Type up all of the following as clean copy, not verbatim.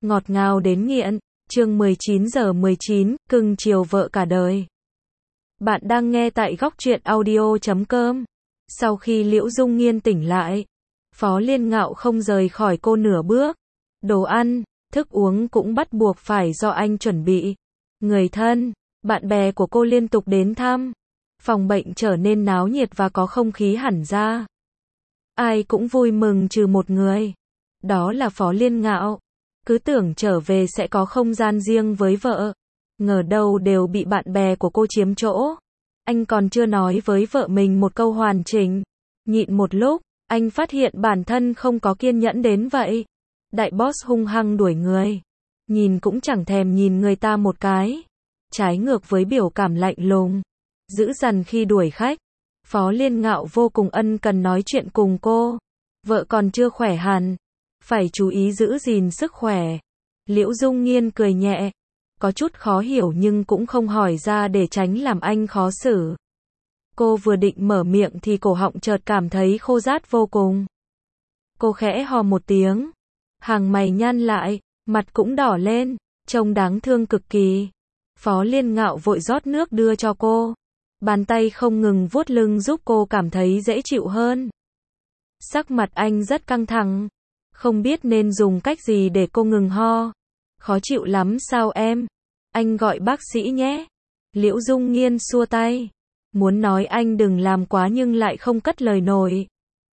ngọt ngào đến nghiện. Chương 19:19, cưng chiều vợ cả đời. Bạn đang nghe tại góc truyện audio.com. Sau khi Liễu Dung Nghiên tỉnh lại, Phó Liên Ngạo không rời khỏi cô nửa bước. Đồ ăn, thức uống cũng bắt buộc phải do anh chuẩn bị. Người thân, bạn bè của cô liên tục đến thăm. Phòng bệnh trở nên náo nhiệt và có không khí hẳn ra. Ai cũng vui mừng trừ một người. Đó là Phó Liên Ngạo. Cứ tưởng trở về sẽ có không gian riêng với vợ. Ngờ đâu đều bị bạn bè của cô chiếm chỗ. Anh còn chưa nói với vợ mình một câu hoàn chỉnh. Nhịn một lúc, anh phát hiện bản thân không có kiên nhẫn đến vậy. Đại boss hung hăng đuổi người. Nhìn cũng chẳng thèm nhìn người ta một cái. Trái ngược với biểu cảm lạnh lùng, dữ dằn khi đuổi khách. Phó Liên Ngạo vô cùng ân cần nói chuyện cùng cô. Vợ còn chưa khỏe hẳn, phải chú ý giữ gìn sức khỏe. Liễu Dung Nghiên cười nhẹ, có chút khó hiểu nhưng cũng không hỏi ra để tránh làm anh khó xử. Cô vừa định mở miệng thì cổ họng chợt cảm thấy khô rát vô cùng. Cô khẽ hò một tiếng, hàng mày nhăn lại, mặt cũng đỏ lên, trông đáng thương cực kỳ. Phó Liên Ngạo vội rót nước đưa cho cô. Bàn tay không ngừng vuốt lưng giúp cô cảm thấy dễ chịu hơn. Sắc mặt anh rất căng thẳng, không biết nên dùng cách gì để cô ngừng ho. Khó chịu lắm sao em? Anh gọi bác sĩ nhé. Liễu Dung Nghiên xua tay, muốn nói anh đừng làm quá nhưng lại không cất lời nổi.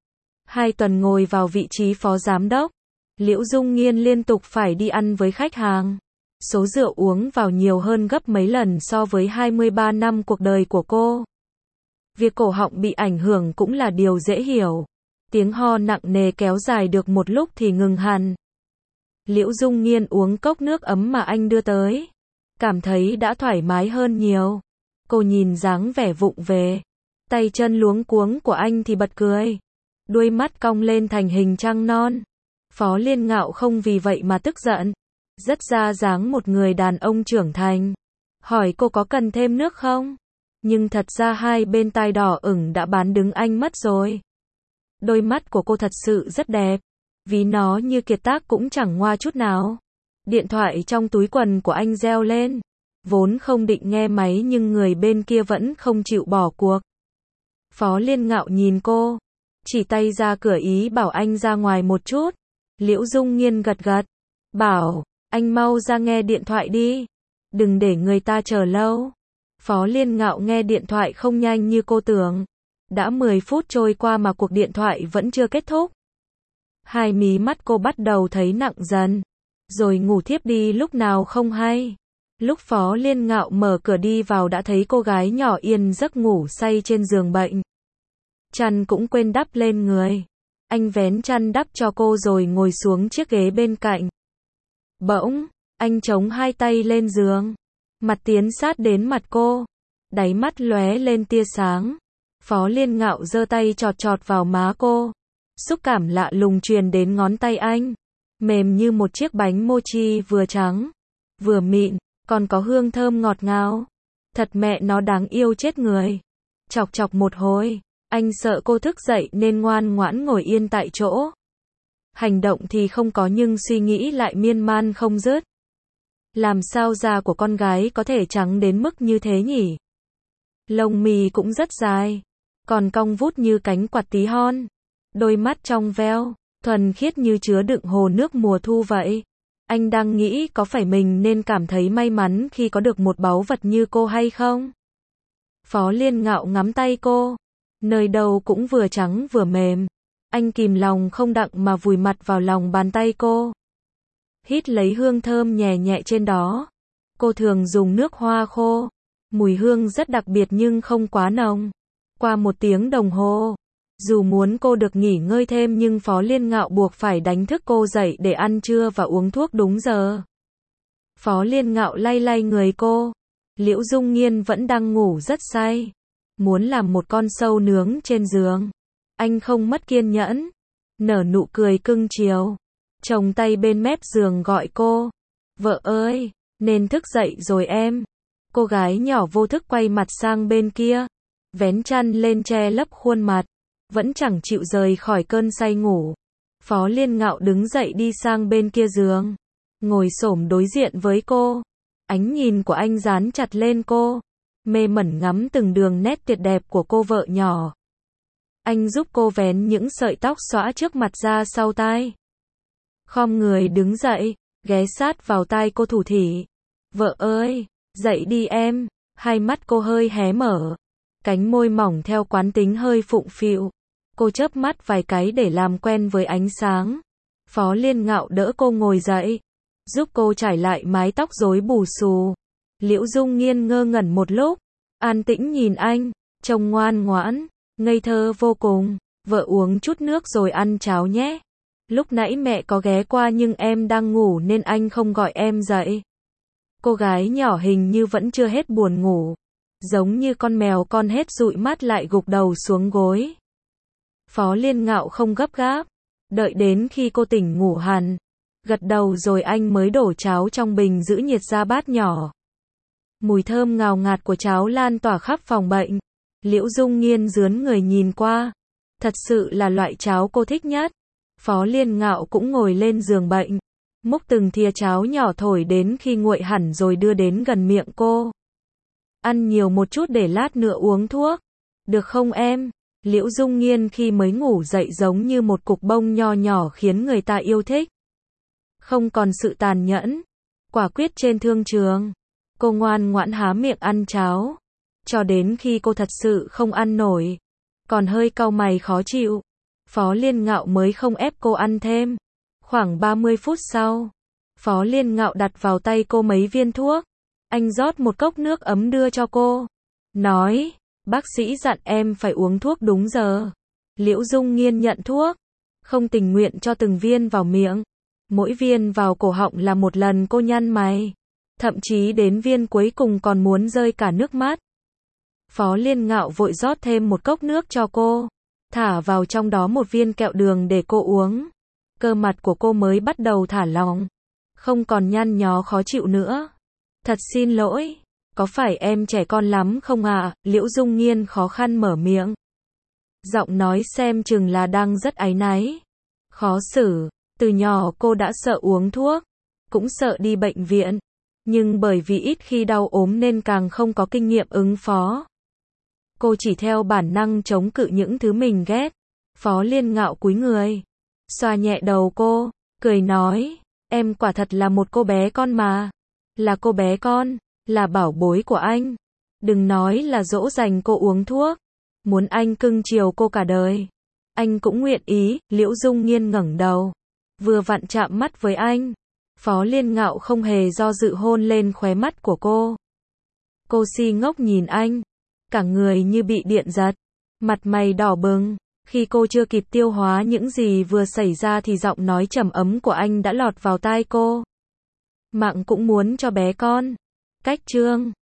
2 tuần ngồi vào vị trí phó giám đốc, Liễu Dung Nghiên liên tục phải đi ăn với khách hàng. Số rượu uống vào nhiều hơn gấp mấy lần so với 23 năm cuộc đời của cô. Việc cổ họng bị ảnh hưởng cũng là điều dễ hiểu. Tiếng ho nặng nề kéo dài được một lúc thì ngừng hẳn. Liễu Dung Nghiên uống cốc nước ấm mà anh đưa tới. Cảm thấy đã thoải mái hơn nhiều. Cô nhìn dáng vẻ vụng về, tay chân luống cuống của anh thì bật cười. Đuôi mắt cong lên thành hình trăng non. Phó Liên Ngạo không vì vậy mà tức giận. Rất ra dáng một người đàn ông trưởng thành. Hỏi cô có cần thêm nước không? Nhưng thật ra hai bên tai đỏ ửng đã bán đứng anh mất rồi. Đôi mắt của cô thật sự rất đẹp. Ví nó như kiệt tác cũng chẳng ngoa chút nào. Điện thoại trong túi quần của anh reo lên. Vốn không định nghe máy nhưng người bên kia vẫn không chịu bỏ cuộc. Phó Liên Ngạo nhìn cô, chỉ tay ra cửa ý bảo anh ra ngoài một chút. Liễu Dung Nghiên gật gật, bảo, anh mau ra nghe điện thoại đi. Đừng để người ta chờ lâu. Phó Liên Ngạo nghe điện thoại không nhanh như cô tưởng. Đã 10 phút trôi qua mà cuộc điện thoại vẫn chưa kết thúc. Hai mí mắt cô bắt đầu thấy nặng dần. Rồi ngủ thiếp đi lúc nào không hay. Lúc Phó Liên Ngạo mở cửa đi vào đã thấy cô gái nhỏ yên giấc ngủ say trên giường bệnh. Chăn cũng quên đắp lên người. Anh vén chăn đắp cho cô rồi ngồi xuống chiếc ghế bên cạnh. Bỗng, anh chống hai tay lên giường, mặt tiến sát đến mặt cô, đáy mắt lóe lên tia sáng. Phó Liên Ngạo giơ tay chọt chọt vào má cô. Xúc cảm lạ lùng truyền đến ngón tay anh, mềm như một chiếc bánh mochi vừa trắng, vừa mịn, còn có hương thơm ngọt ngào. Thật mẹ nó đáng yêu chết người. Chọc chọc một hồi, anh sợ cô thức dậy nên ngoan ngoãn ngồi yên tại chỗ. Hành động thì không có nhưng suy nghĩ lại miên man không dứt. Làm sao da của con gái có thể trắng đến mức như thế nhỉ? Lông mi cũng rất dài, còn cong vút như cánh quạt tí hon. Đôi mắt trong veo, thuần khiết như chứa đựng hồ nước mùa thu vậy. Anh đang nghĩ có phải mình nên cảm thấy may mắn khi có được một báu vật như cô hay không? Phó Liên Ngạo ngắm tay cô, nơi đầu cũng vừa trắng vừa mềm. Anh kìm lòng không đặng mà vùi mặt vào lòng bàn tay cô. Hít lấy hương thơm nhẹ nhẹ trên đó. Cô thường dùng nước hoa khô. Mùi hương rất đặc biệt nhưng không quá nồng. Qua 1 tiếng đồng hồ, dù muốn cô được nghỉ ngơi thêm nhưng Phó Liên Ngạo buộc phải đánh thức cô dậy để ăn trưa và uống thuốc đúng giờ. Phó Liên Ngạo lay lay người cô. Liễu Dung Nghiên vẫn đang ngủ rất say. Muốn làm một con sâu nướng trên giường. Anh không mất kiên nhẫn. Nở nụ cười cưng chiều. Chồng tay bên mép giường gọi cô. Vợ ơi, nên thức dậy rồi em. Cô gái nhỏ vô thức quay mặt sang bên kia. Vén chăn lên che lấp khuôn mặt. Vẫn chẳng chịu rời khỏi cơn say ngủ. Phó Liên Ngạo đứng dậy đi sang bên kia giường. ngồi xổm đối diện với cô. Ánh nhìn của anh dán chặt lên cô, mê mẩn ngắm từng đường nét tuyệt đẹp của cô vợ nhỏ. Anh giúp cô vén những sợi tóc xõa trước mặt ra sau tai. Khom người đứng dậy, ghé sát vào tai cô thủ thỉ. Vợ ơi, dậy đi em. Hai mắt cô hơi hé mở, cánh môi mỏng theo quán tính hơi phụng phịu. Cô chớp mắt vài cái để làm quen với ánh sáng. Phó Liên Ngạo đỡ cô ngồi dậy, giúp cô trải lại mái tóc rối bù xù. Liễu Dung Nghiên ngơ ngẩn một lúc, an tĩnh nhìn anh, trông ngoan ngoãn, ngây thơ vô cùng. Vợ uống chút nước rồi ăn cháo nhé. Lúc nãy mẹ có ghé qua nhưng em đang ngủ nên anh không gọi em dậy. Cô gái nhỏ hình như vẫn chưa hết buồn ngủ, giống như con mèo con hết dụi mắt lại gục đầu xuống gối. Phó Liên Ngạo không gấp gáp, đợi đến khi cô tỉnh ngủ hẳn, gật đầu rồi anh mới đổ cháo trong bình giữ nhiệt ra bát nhỏ. Mùi thơm ngào ngạt của cháo lan tỏa khắp phòng bệnh. Liễu Dung Nghiên rướn người nhìn qua, thật sự là loại cháo cô thích nhất. Phó Liên Ngạo cũng ngồi lên giường bệnh, múc từng thìa cháo nhỏ thổi đến khi nguội hẳn rồi đưa đến gần miệng cô. Ăn nhiều một chút để lát nữa uống thuốc. Được không em? Liễu Dung Nghiên khi mới ngủ dậy giống như một cục bông nho nhỏ khiến người ta yêu thích. Không còn sự tàn nhẫn, quả quyết trên thương trường. Cô ngoan ngoãn há miệng ăn cháo, cho đến khi cô thật sự không ăn nổi, còn hơi cau mày khó chịu. Phó Liên Ngạo mới không ép cô ăn thêm. Khoảng 30 phút sau, Phó Liên Ngạo đặt vào tay cô mấy viên thuốc. Anh rót một cốc nước ấm đưa cho cô, nói, bác sĩ dặn em phải uống thuốc đúng giờ. Liễu Dung Nghiên nhận thuốc, không tình nguyện cho từng viên vào miệng. Mỗi viên vào cổ họng là một lần cô nhăn mày, thậm chí đến viên cuối cùng còn muốn rơi cả nước mắt. Phó Liên Ngạo vội rót thêm một cốc nước cho cô, thả vào trong đó một viên kẹo đường để cô uống. Cơ mặt của cô mới bắt đầu thả lỏng, không còn nhăn nhó khó chịu nữa. Thật xin lỗi, có phải em trẻ con lắm không ạ? Liễu Dung Nghiên khó khăn mở miệng. Giọng nói xem chừng là đang rất áy náy, khó xử. Từ nhỏ cô đã sợ uống thuốc, cũng sợ đi bệnh viện, nhưng bởi vì ít khi đau ốm nên càng không có kinh nghiệm ứng phó. Cô chỉ theo bản năng chống cự những thứ mình ghét. Phó Liên Ngạo cúi người, xoa nhẹ đầu cô, cười nói, em quả thật là một cô bé con mà. Là cô bé con, là bảo bối của anh. Đừng nói là dỗ dành cô uống thuốc, muốn anh cưng chiều cô cả đời. Anh cũng nguyện ý. Liễu Dung Nghiên ngẩng đầu, vừa vặn chạm mắt với anh. Phó Liên Ngạo không hề do dự hôn lên khóe mắt của cô. Cô si ngốc nhìn anh, cả người như bị điện giật, mặt mày đỏ bừng. Khi cô chưa kịp tiêu hóa những gì vừa xảy ra thì giọng nói trầm ấm của anh đã lọt vào tai cô. Mạng cũng muốn cho bé con. Cách chương